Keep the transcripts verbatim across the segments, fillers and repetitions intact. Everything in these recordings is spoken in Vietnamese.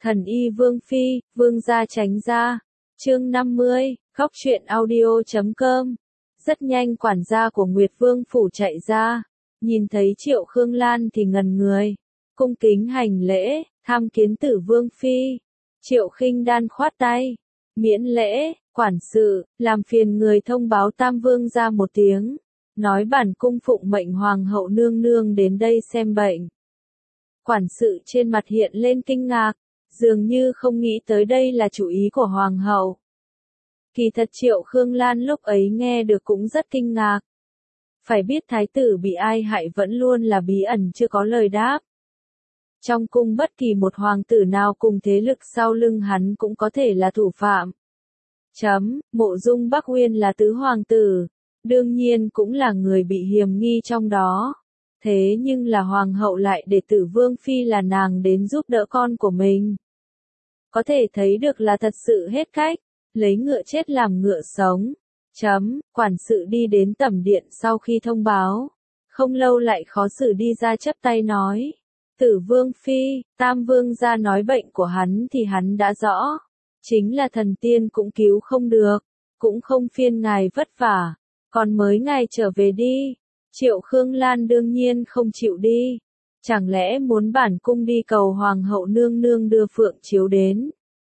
Thần y Vương Phi, Vương gia tránh ra. Chương năm mươi, Góc truyện audio chấm com. Rất nhanh quản gia của Nguyệt Vương phủ chạy ra, nhìn thấy Triệu Khương Lan thì ngần người, cung kính hành lễ, tham kiến Tử Vương Phi. Triệu Khinh Đan khoát tay, miễn lễ, quản sự, làm phiền người thông báo Tam Vương gia một tiếng, nói bản cung phụng mệnh Hoàng hậu nương nương đến đây xem bệnh. Quản sự trên mặt hiện lên kinh ngạc, dường như không nghĩ tới đây là chủ ý của Hoàng hậu. Kỳ thật Triệu Khương Lan lúc ấy nghe được cũng rất kinh ngạc. Phải biết thái tử bị ai hại vẫn luôn là bí ẩn chưa có lời đáp. Trong cung bất kỳ một hoàng tử nào cùng thế lực sau lưng hắn cũng có thể là thủ phạm. Chấm, Mộ Dung Bắc Uyên là tứ hoàng tử, đương nhiên cũng là người bị hiềm nghi trong đó. Thế nhưng là hoàng hậu lại để Tử Vương Phi là nàng đến giúp đỡ con của mình. Có thể thấy được là thật sự hết cách, lấy ngựa chết làm ngựa sống. Chấm, quản sự đi đến tẩm điện sau khi thông báo. Không lâu lại khó xử đi ra chấp tay nói. Tử Vương Phi, Tam Vương gia nói bệnh của hắn thì hắn đã rõ. Chính là thần tiên cũng cứu không được, cũng không phiên ngài vất vả, còn mới ngài trở về đi. Triệu Khương Lan đương nhiên không chịu đi. Chẳng lẽ muốn bản cung đi cầu Hoàng hậu nương nương đưa phượng chiếu đến?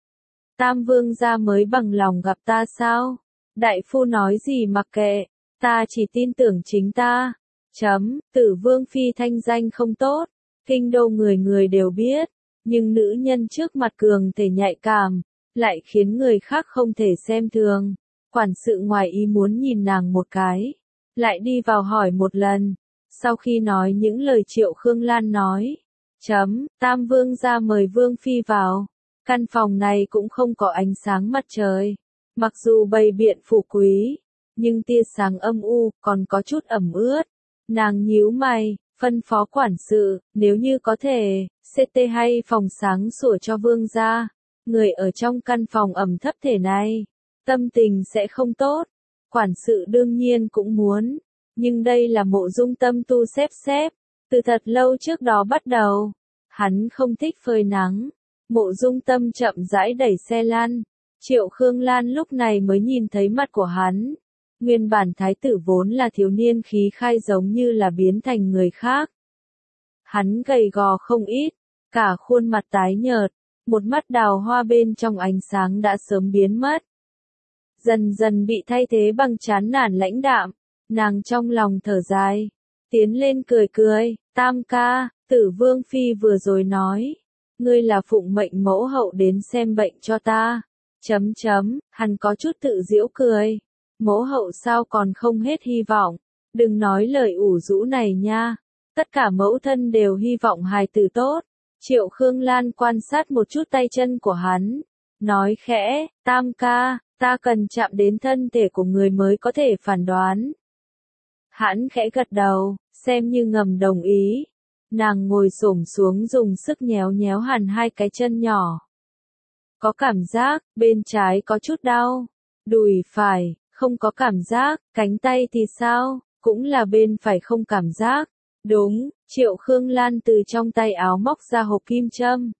Tam Vương gia mới bằng lòng gặp ta sao? Đại phu nói gì mặc kệ, ta chỉ tin tưởng chính ta. Chấm, Tử Vương Phi thanh danh không tốt, kinh đô người người đều biết, nhưng nữ nhân trước mặt cường thể nhạy cảm, lại khiến người khác không thể xem thường. Quản sự ngoài ý muốn nhìn nàng một cái, lại đi vào hỏi một lần. Sau khi nói những lời Triệu Khương Lan nói, chấm, Tam Vương gia mời Vương Phi vào. Căn phòng này cũng không có ánh sáng mặt trời, mặc dù bày biện phú quý, nhưng tia sáng âm u, còn có chút ẩm ướt. Nàng nhíu mày, phân phó quản sự, nếu như có thể, xê tê hay phòng sáng sủa cho Vương gia. Người ở trong căn phòng ẩm thấp thể này, tâm tình sẽ không tốt. Quản sự đương nhiên cũng muốn, nhưng đây là Mộ Dung Tâm tu xếp xếp, từ thật lâu trước đó bắt đầu. Hắn không thích phơi nắng. Mộ Dung Tâm chậm rãi đẩy xe lăn. Triệu Khương Lan lúc này mới nhìn thấy mặt của hắn. Nguyên bản thái tử vốn là thiếu niên khí khai giống như là biến thành người khác. Hắn gầy gò không ít, cả khuôn mặt tái nhợt, một mắt đào hoa bên trong ánh sáng đã sớm biến mất. Dần dần bị thay thế bằng chán nản lãnh đạm, nàng trong lòng thở dài, tiến lên cười cười, Tam ca, Tử Vương Phi vừa rồi nói, ngươi là phụng mệnh mẫu hậu đến xem bệnh cho ta. Chấm chấm, hắn có chút tự giễu cười. Mẫu hậu sao còn không hết hy vọng, đừng nói lời ủ rũ này nha. Tất cả mẫu thân đều hy vọng hài tử tốt. Triệu Khương Lan quan sát một chút tay chân của hắn, nói khẽ, Tam ca, ta cần chạm đến thân thể của người mới có thể phán đoán. Hắn khẽ gật đầu, xem như ngầm đồng ý. Nàng ngồi xổm xuống dùng sức nhéo nhéo hẳn hai cái chân nhỏ. Có cảm giác, bên trái có chút đau, đùi phải, không có cảm giác, cánh tay thì sao, cũng là bên phải không cảm giác. Đúng, Triệu Khương Lan từ trong tay áo móc ra hộp kim châm.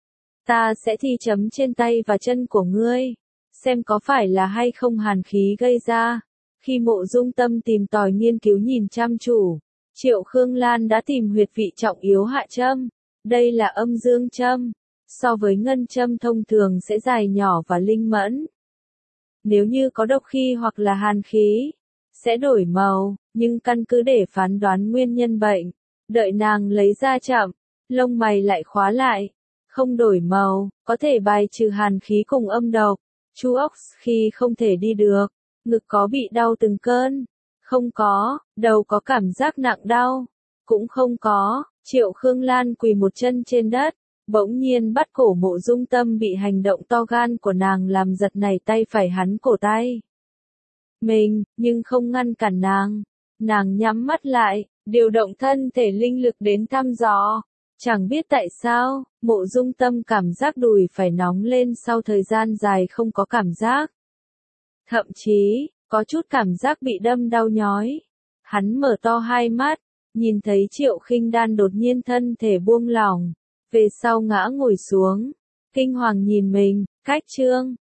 Ta sẽ thi chấm trên tay và chân của ngươi, xem có phải là hay không hàn khí gây ra. Khi Mộ Dung Tâm tìm tòi nghiên cứu nhìn chăm chủ, Triệu Khương Lan đã tìm huyệt vị trọng yếu hạ châm. Đây là âm dương châm, so với ngân châm thông thường sẽ dài nhỏ và linh mẫn. Nếu như có độc khí hoặc là hàn khí, sẽ đổi màu, nhưng căn cứ để phán đoán nguyên nhân bệnh, đợi nàng lấy ra chậm, lông mày lại khóa lại, không đổi màu, có thể bài trừ hàn khí cùng âm độc. Chu ốc khi không thể đi được, ngực có bị đau từng cơn, không có, đầu có cảm giác nặng đau, cũng không có. Triệu Khương Lan quỳ một chân trên đất, bỗng nhiên bắt cổ Mộ Dung Tâm bị hành động to gan của nàng làm giật nảy tay phải hắn cổ tay. Mình, nhưng không ngăn cản nàng. Nàng nhắm mắt lại, điều động thân thể linh lực đến thăm dò. Chẳng biết tại sao, Mộ Dung Tâm cảm giác đùi phải nóng lên sau thời gian dài không có cảm giác. Thậm chí, có chút cảm giác bị đâm đau nhói. Hắn mở to hai mắt, nhìn thấy Triệu Khinh Đan đột nhiên thân thể buông lỏng, về sau ngã ngồi xuống, kinh hoàng nhìn mình, cách trương.